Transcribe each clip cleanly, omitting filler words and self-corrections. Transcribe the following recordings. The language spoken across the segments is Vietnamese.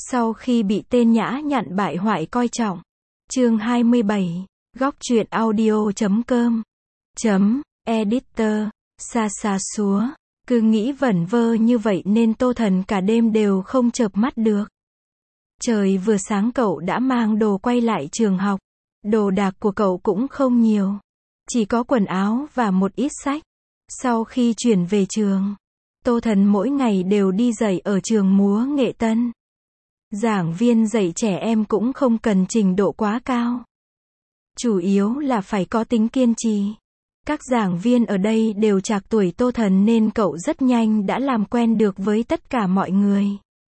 Sau khi bị tên nhã nhặn bại hoại coi trọng. Chương 27. Góc truyện audio.com. Editor. Xa xa xúa. Cứ nghĩ vẩn vơ như vậy nên Tô Thần cả đêm đều không chợp mắt được. Trời vừa sáng cậu đã mang đồ quay lại trường học. Đồ đạc của cậu cũng không nhiều. Chỉ có quần áo và một ít sách. Sau khi chuyển về trường, Tô Thần mỗi ngày đều đi dạy ở trường múa Nghệ Tân. Giảng viên dạy trẻ em cũng không cần trình độ quá cao. Chủ yếu là phải có tính kiên trì. Các giảng viên ở đây đều trạc tuổi Tô Thần nên cậu rất nhanh đã làm quen được với tất cả mọi người.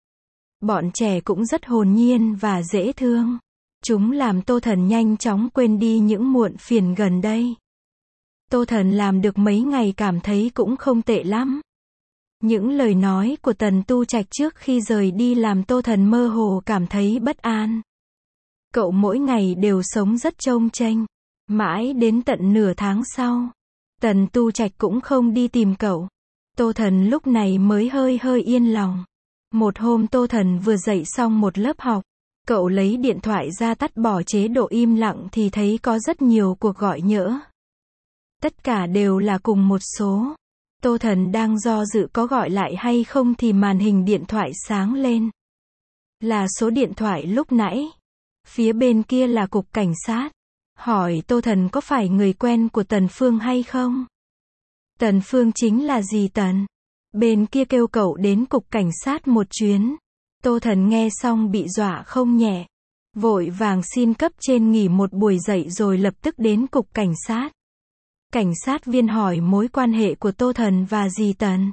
Bọn trẻ cũng rất hồn nhiên và dễ thương. Chúng làm Tô Thần nhanh chóng quên đi những muộn phiền gần đây. Tô Thần làm được mấy ngày cảm thấy cũng không tệ lắm. Những lời nói của Tần Tu Trạch trước khi rời đi làm Tô Thần mơ hồ cảm thấy bất an. Cậu mỗi ngày đều sống rất chông chênh. Mãi đến tận nửa tháng sau, Tần Tu Trạch cũng không đi tìm cậu. Tô Thần lúc này mới hơi yên lòng. Một hôm Tô Thần vừa dạy xong một lớp học, cậu lấy điện thoại ra tắt bỏ chế độ im lặng thì thấy có rất nhiều cuộc gọi nhỡ. Tất cả đều là cùng một số. Tô Thần đang do dự có gọi lại hay không thì màn hình điện thoại sáng lên. Là số điện thoại lúc nãy. Phía bên kia là cục cảnh sát. Hỏi Tô Thần có phải người quen của Tần Phương hay không? Tần Phương chính là dì Tần. Bên kia kêu cậu đến cục cảnh sát một chuyến. Tô Thần nghe xong bị dọa không nhẹ. Vội vàng xin cấp trên nghỉ một buổi dạy rồi lập tức đến cục cảnh sát. Cảnh sát viên hỏi mối quan hệ của Tô Thần và dì Tần.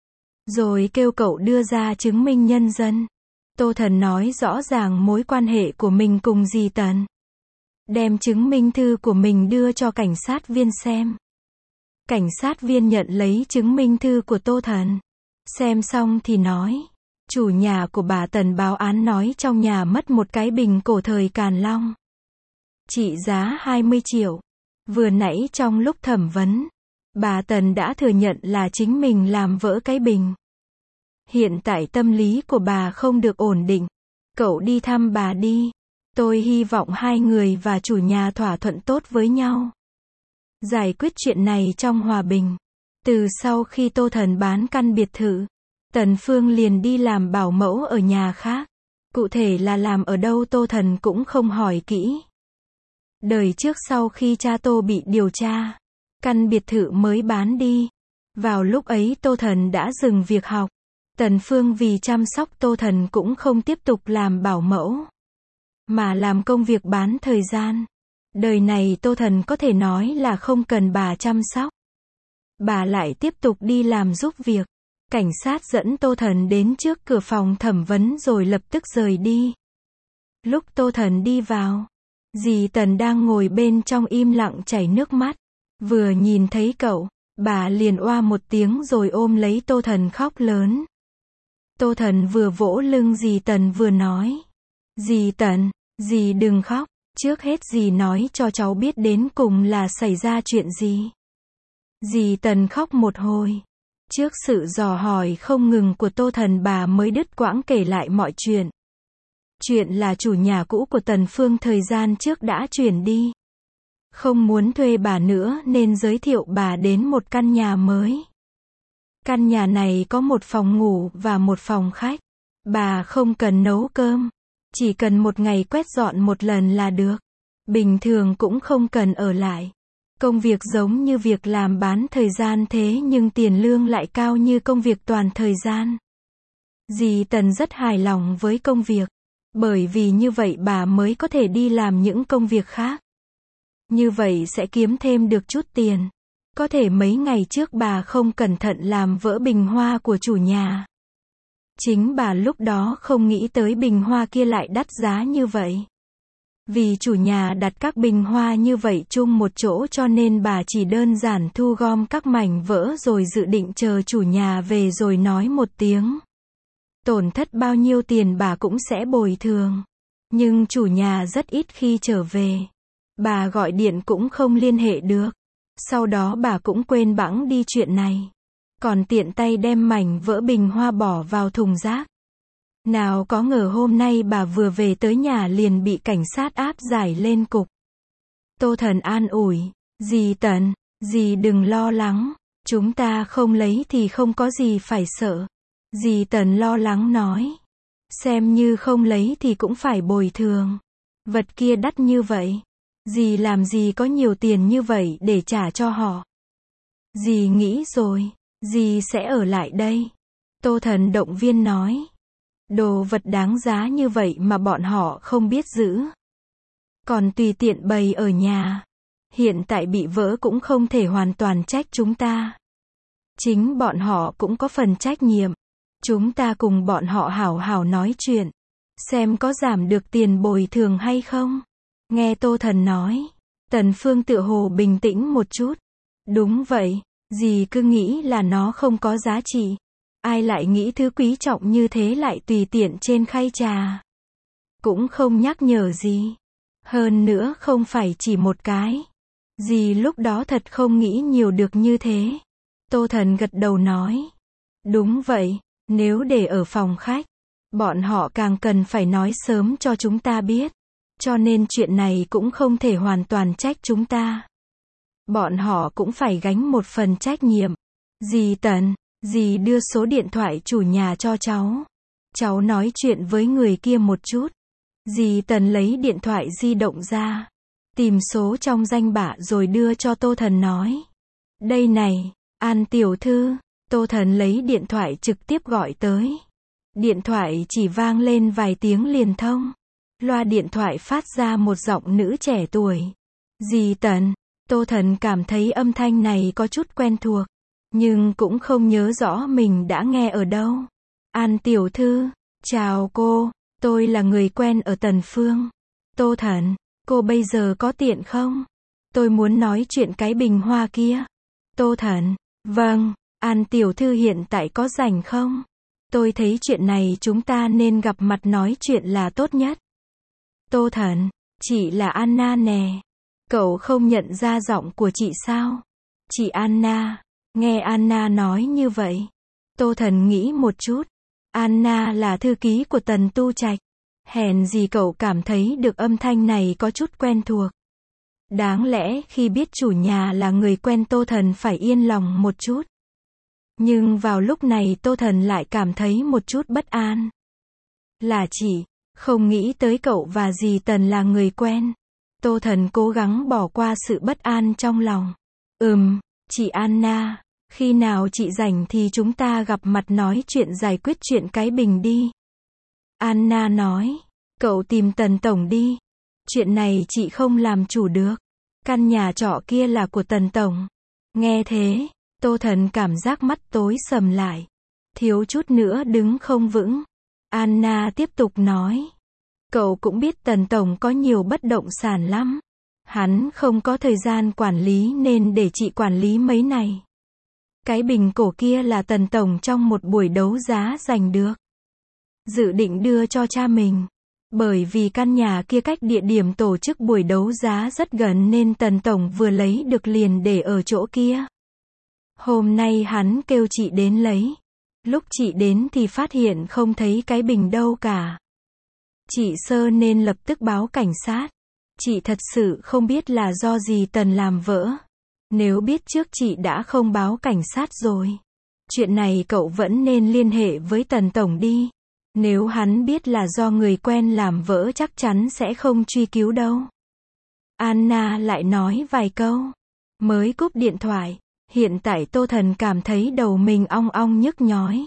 Rồi kêu cậu đưa ra chứng minh nhân dân. Tô Thần nói rõ ràng mối quan hệ của mình cùng dì Tần. Đem chứng minh thư của mình đưa cho cảnh sát viên xem. Cảnh sát viên nhận lấy chứng minh thư của Tô Thần. Xem xong thì nói. Chủ nhà của bà Tần báo án nói trong nhà mất một cái bình cổ thời Càn Long. Trị giá 20 triệu. Vừa nãy trong lúc thẩm vấn, bà Tần đã thừa nhận là chính mình làm vỡ cái bình. Hiện tại tâm lý của bà không được ổn định. Cậu đi thăm bà đi. Tôi hy vọng hai người và chủ nhà thỏa thuận tốt với nhau. Giải quyết chuyện này trong hòa bình. Từ sau khi Tô Thần bán căn biệt thự, Tần Phương liền đi làm bảo mẫu ở nhà khác. Cụ thể là làm ở đâu Tô Thần cũng không hỏi kỹ. Đời trước sau khi cha Tô bị điều tra, căn biệt thự mới bán đi. Vào lúc ấy Tô Thần đã dừng việc học. Tần Phương vì chăm sóc Tô Thần cũng không tiếp tục làm bảo mẫu, mà làm công việc bán thời gian. Đời này Tô Thần có thể nói là không cần bà chăm sóc. Bà lại tiếp tục đi làm giúp việc. Cảnh sát dẫn Tô Thần đến trước cửa phòng thẩm vấn rồi lập tức rời đi. Lúc Tô Thần đi vào, dì Tần đang ngồi bên trong im lặng chảy nước mắt. Vừa nhìn thấy cậu, bà liền oa một tiếng rồi ôm lấy Tô Thần khóc lớn. Tô Thần vừa vỗ lưng dì Tần vừa nói. Dì Tần, dì đừng khóc. Trước hết dì nói cho cháu biết đến cùng là xảy ra chuyện gì. Dì Tần khóc một hồi. Trước sự dò hỏi không ngừng của Tô Thần bà mới đứt quãng kể lại mọi chuyện. Chuyện là chủ nhà cũ của Tần Phương thời gian trước đã chuyển đi. Không muốn thuê bà nữa nên giới thiệu bà đến một căn nhà mới. Căn nhà này có một phòng ngủ và một phòng khách. Bà không cần nấu cơm. Chỉ cần một ngày quét dọn một lần là được. Bình thường cũng không cần ở lại. Công việc giống như việc làm bán thời gian thế nhưng tiền lương lại cao như công việc toàn thời gian. Dì Tần rất hài lòng với công việc. Bởi vì như vậy bà mới có thể đi làm những công việc khác. Như vậy sẽ kiếm thêm được chút tiền. Có thể mấy ngày trước bà không cẩn thận làm vỡ bình hoa của chủ nhà. Chính bà lúc đó không nghĩ tới bình hoa kia lại đắt giá như vậy. Vì chủ nhà đặt các bình hoa như vậy chung một chỗ cho nên bà chỉ đơn giản thu gom các mảnh vỡ rồi dự định chờ chủ nhà về rồi nói một tiếng. Tổn thất bao nhiêu tiền bà cũng sẽ bồi thường. Nhưng chủ nhà rất ít khi trở về. Bà gọi điện cũng không liên hệ được. Sau đó bà cũng quên bẵng đi chuyện này. Còn tiện tay đem mảnh vỡ bình hoa bỏ vào thùng rác. Nào có ngờ hôm nay bà vừa về tới nhà liền bị cảnh sát áp giải lên cục. Tô Thần an ủi, dì Tần, dì đừng lo lắng, chúng ta không lấy thì không có gì phải sợ. Dì Tần lo lắng nói, xem như không lấy thì cũng phải bồi thường. Vật kia đắt như vậy, dì làm gì có nhiều tiền như vậy để trả cho họ. Dì nghĩ rồi, dì sẽ ở lại đây. Tô Thần động viên nói, đồ vật đáng giá như vậy mà bọn họ không biết giữ. Còn tùy tiện bày ở nhà. Hiện tại bị vỡ cũng không thể hoàn toàn trách chúng ta. Chính bọn họ cũng có phần trách nhiệm. Chúng ta cùng bọn họ hảo hảo nói chuyện. Xem có giảm được tiền bồi thường hay không. Nghe Tô Thần nói. Tần Phương tựa hồ bình tĩnh một chút. Đúng vậy, dì cứ nghĩ là nó không có giá trị. Ai lại nghĩ thứ quý trọng như thế lại tùy tiện trên khay trà. Cũng không nhắc nhở gì. Hơn nữa không phải chỉ một cái. Dì lúc đó thật không nghĩ nhiều được như thế. Tô Thần gật đầu nói. Đúng vậy, nếu để ở phòng khách, bọn họ càng cần phải nói sớm cho chúng ta biết. Cho nên chuyện này cũng không thể hoàn toàn trách chúng ta. Bọn họ cũng phải gánh một phần trách nhiệm. Dì Tần, dì đưa số điện thoại chủ nhà cho cháu. Cháu nói chuyện với người kia một chút. Dì Tần lấy điện thoại di động ra. Tìm số trong danh bạ rồi đưa cho Tô Thần nói. Đây này, An tiểu thư. Tô Thần lấy điện thoại trực tiếp gọi tới. Điện thoại chỉ vang lên vài tiếng liền thông. Loa điện thoại phát ra một giọng nữ trẻ tuổi. Dì Tần. Tô Thần cảm thấy âm thanh này có chút quen thuộc. Nhưng cũng không nhớ rõ mình đã nghe ở đâu. An tiểu thư. Chào cô. Tôi là người quen ở Tần Phương. Tô Thần. Cô bây giờ có tiện không? Tôi muốn nói chuyện cái bình hoa kia. Tô Thần. Vâng. An tiểu thư hiện tại có rảnh không? Tôi thấy chuyện này chúng ta nên gặp mặt nói chuyện là tốt nhất. Tô Thần. Chị là Anna nè. Cậu không nhận ra giọng của chị sao? Chị Anna. Nghe Anna nói như vậy. Tô Thần nghĩ một chút. Anna là thư ký của Tần Tu Trạch. Hèn gì cậu cảm thấy được âm thanh này có chút quen thuộc. Đáng lẽ khi biết chủ nhà là người quen Tô Thần phải yên lòng một chút. Nhưng vào lúc này Tô Thần lại cảm thấy một chút bất an. Là chị, không nghĩ tới cậu và dì Tần là người quen. Tô Thần cố gắng bỏ qua sự bất an trong lòng. Chị Anna, khi nào chị rảnh thì chúng ta gặp mặt nói chuyện giải quyết chuyện cái bình đi. Anna nói, cậu tìm Tần Tổng đi. Chuyện này chị không làm chủ được. Căn nhà trọ kia là của Tần Tổng. Nghe thế, Tô Thần cảm giác mắt tối sầm lại. Thiếu chút nữa đứng không vững. Anna tiếp tục nói. Cậu cũng biết Tần Tổng có nhiều bất động sản lắm. Hắn không có thời gian quản lý nên để chị quản lý mấy này. Cái bình cổ kia là Tần Tổng trong một buổi đấu giá giành được. Dự định đưa cho cha mình. Bởi vì căn nhà kia cách địa điểm tổ chức buổi đấu giá rất gần nên Tần Tổng vừa lấy được liền để ở chỗ kia. Hôm nay hắn kêu chị đến lấy. Lúc chị đến thì phát hiện không thấy cái bình đâu cả. Chị sơ nên lập tức báo cảnh sát. Chị thật sự không biết là do gì Tần làm vỡ. Nếu biết trước chị đã không báo cảnh sát rồi. Chuyện này cậu vẫn nên liên hệ với Tần Tổng đi. Nếu hắn biết là do người quen làm vỡ chắc chắn sẽ không truy cứu đâu. Anna lại nói vài câu. Mới cúp điện thoại. Hiện tại Tô Thần cảm thấy đầu mình ong ong nhức nhói.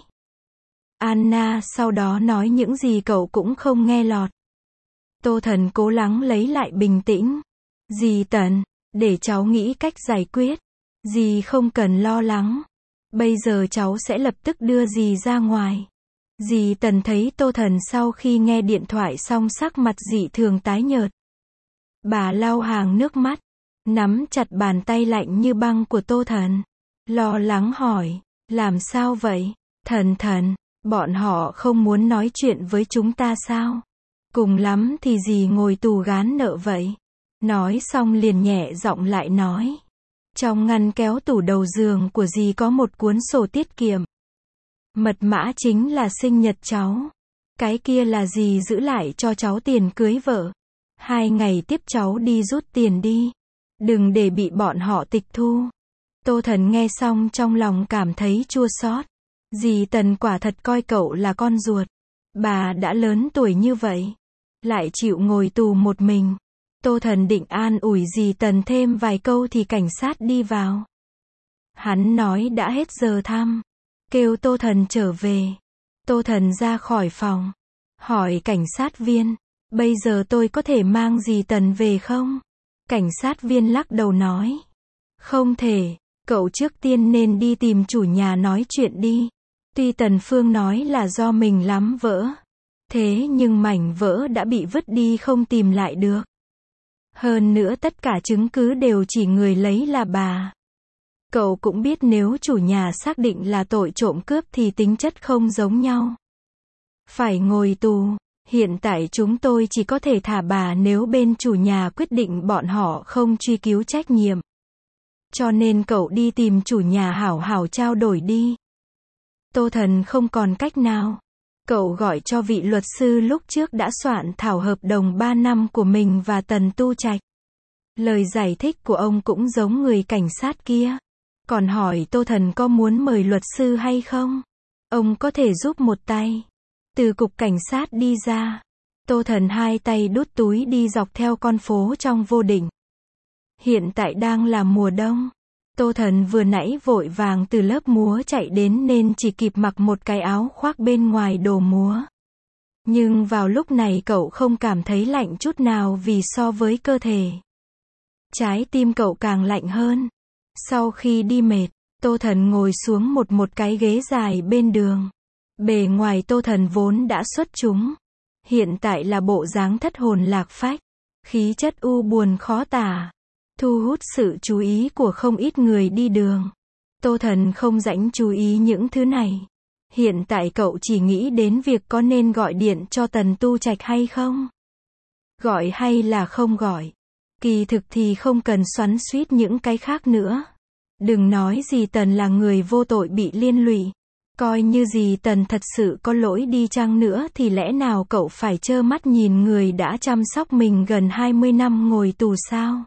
Anna sau đó nói những gì cậu cũng không nghe lọt. Tô Thần cố gắng lấy lại bình tĩnh. Dì Tần, để cháu nghĩ cách giải quyết. Dì không cần lo lắng. Bây giờ cháu sẽ lập tức đưa dì ra ngoài. Dì Tần thấy Tô Thần sau khi nghe điện thoại xong sắc mặt dị thường tái nhợt. Bà lau hàng nước mắt, nắm chặt bàn tay lạnh như băng của Tô Thần. Lo lắng hỏi, làm sao vậy? Thần, bọn họ không muốn nói chuyện với chúng ta sao? Cùng lắm thì dì ngồi tù gán nợ vậy. Nói xong liền nhẹ giọng lại nói. Trong ngăn kéo tủ đầu giường của dì có một cuốn sổ tiết kiệm. Mật mã chính là sinh nhật cháu. Cái kia là gì giữ lại cho cháu tiền cưới vợ. 2 ngày tiếp cháu đi rút tiền đi. Đừng để bị bọn họ tịch thu. Tô Thần nghe xong trong lòng cảm thấy chua xót. Dì Tần quả thật coi cậu là con ruột. Bà đã lớn tuổi như vậy, lại chịu ngồi tù một mình. Tô Thần định an ủi dì Tần thêm vài câu thì cảnh sát đi vào. Hắn nói đã hết giờ thăm, kêu Tô Thần trở về. Tô Thần ra khỏi phòng, hỏi cảnh sát viên, bây giờ tôi có thể mang dì Tần về không? Cảnh sát viên lắc đầu nói, không thể, cậu trước tiên nên đi tìm chủ nhà nói chuyện đi. Tuy Tần Phương nói là do mình lắm vỡ, thế nhưng mảnh vỡ đã bị vứt đi không tìm lại được. Hơn nữa tất cả chứng cứ đều chỉ người lấy là bà. Cậu cũng biết nếu chủ nhà xác định là tội trộm cướp thì tính chất không giống nhau. Phải ngồi tù, hiện tại chúng tôi chỉ có thể thả bà nếu bên chủ nhà quyết định bọn họ không truy cứu trách nhiệm. Cho nên cậu đi tìm chủ nhà hảo hảo trao đổi đi. Tô Thần không còn cách nào. Cậu gọi cho vị luật sư lúc trước đã soạn thảo hợp đồng 3 năm của mình và Tần Tu Trạch. Lời giải thích của ông cũng giống người cảnh sát kia. Còn hỏi Tô Thần có muốn mời luật sư hay không? Ông có thể giúp một tay. Từ cục cảnh sát đi ra, Tô Thần hai tay đút túi đi dọc theo con phố trong vô định. Hiện tại đang là mùa đông. Tô Thần vừa nãy vội vàng từ lớp múa chạy đến nên chỉ kịp mặc một cái áo khoác bên ngoài đồ múa. Nhưng vào lúc này cậu không cảm thấy lạnh chút nào vì so với cơ thể. Trái tim cậu càng lạnh hơn. Sau khi đi mệt, Tô Thần ngồi xuống một cái ghế dài bên đường. Bề ngoài Tô Thần vốn đã xuất chúng. Hiện tại là bộ dáng thất hồn lạc phách. Khí chất u buồn khó tả. Thu hút sự chú ý của không ít người đi đường. Tô Thần không rảnh chú ý những thứ này. Hiện tại cậu chỉ nghĩ đến việc có nên gọi điện cho Tần Tu Trạch hay không. Gọi hay là không gọi. Kỳ thực thì không cần xoắn xuýt những cái khác nữa. Đừng nói dì Tần là người vô tội bị liên lụy. Coi như dì Tần thật sự có lỗi đi chăng nữa thì lẽ nào cậu phải trơ mắt nhìn người đã chăm sóc mình gần 20 năm ngồi tù sao?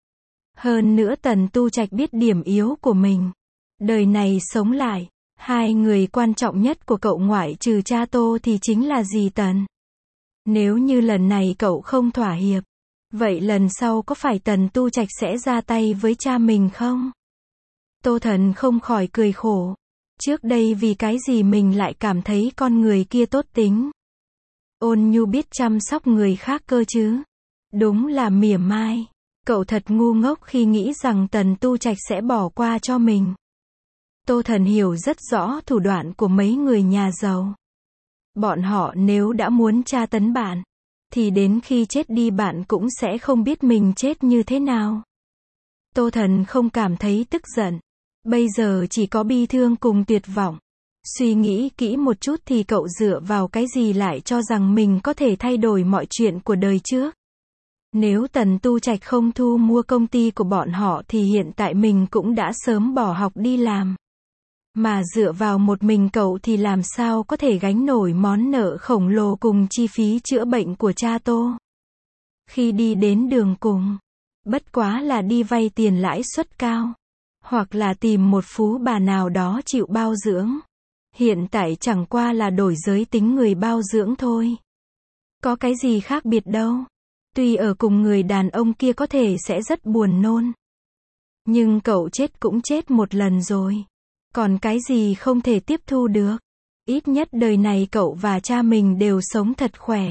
Hơn nữa Tần Tu Trạch biết điểm yếu của mình. Đời này sống lại, hai người quan trọng nhất của cậu ngoại trừ cha Tô thì chính là dì Tần. Nếu như lần này cậu không thỏa hiệp, vậy lần sau có phải Tần Tu Trạch sẽ ra tay với cha mình không? Tô Thần không khỏi cười khổ. Trước đây vì cái gì mình lại cảm thấy con người kia tốt tính. Ôn nhu biết chăm sóc người khác cơ chứ. Đúng là mỉa mai. Cậu thật ngu ngốc khi nghĩ rằng Tần Tu Trạch sẽ bỏ qua cho mình. Tô Thần hiểu rất rõ thủ đoạn của mấy người nhà giàu. Bọn họ nếu đã muốn tra tấn bạn, thì đến khi chết đi bạn cũng sẽ không biết mình chết như thế nào. Tô Thần không cảm thấy tức giận. Bây giờ chỉ có bi thương cùng tuyệt vọng. Suy nghĩ kỹ một chút thì cậu dựa vào cái gì lại cho rằng mình có thể thay đổi mọi chuyện của đời trước. Nếu Tần Tu Trạch không thu mua công ty của bọn họ thì hiện tại mình cũng đã sớm bỏ học đi làm. Mà dựa vào một mình cậu thì làm sao có thể gánh nổi món nợ khổng lồ cùng chi phí chữa bệnh của cha Tô. Khi đi đến đường cùng, bất quá là đi vay tiền lãi suất cao. Hoặc là tìm một phú bà nào đó chịu bao dưỡng. Hiện tại chẳng qua là đổi giới tính người bao dưỡng thôi. Có cái gì khác biệt đâu. Tuy ở cùng người đàn ông kia có thể sẽ rất buồn nôn. Nhưng cậu chết cũng chết một lần rồi. Còn cái gì không thể tiếp thu được. Ít nhất đời này cậu và cha mình đều sống thật khỏe.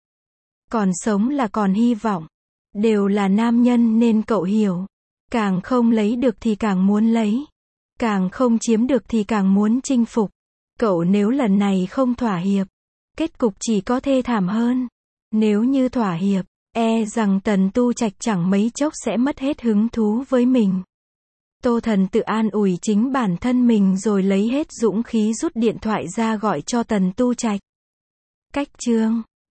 Còn sống là còn hy vọng. Đều là nam nhân nên cậu hiểu. Càng không lấy được thì càng muốn lấy. Càng không chiếm được thì càng muốn chinh phục. Cậu nếu lần này không thỏa hiệp, kết cục chỉ có thê thảm hơn. Nếu như thỏa hiệp, e rằng Tần Tu Trạch chẳng mấy chốc sẽ mất hết hứng thú với mình. Tô Thần tự an ủi chính bản thân mình rồi lấy hết dũng khí rút điện thoại ra gọi cho Tần Tu Trạch. Cách chương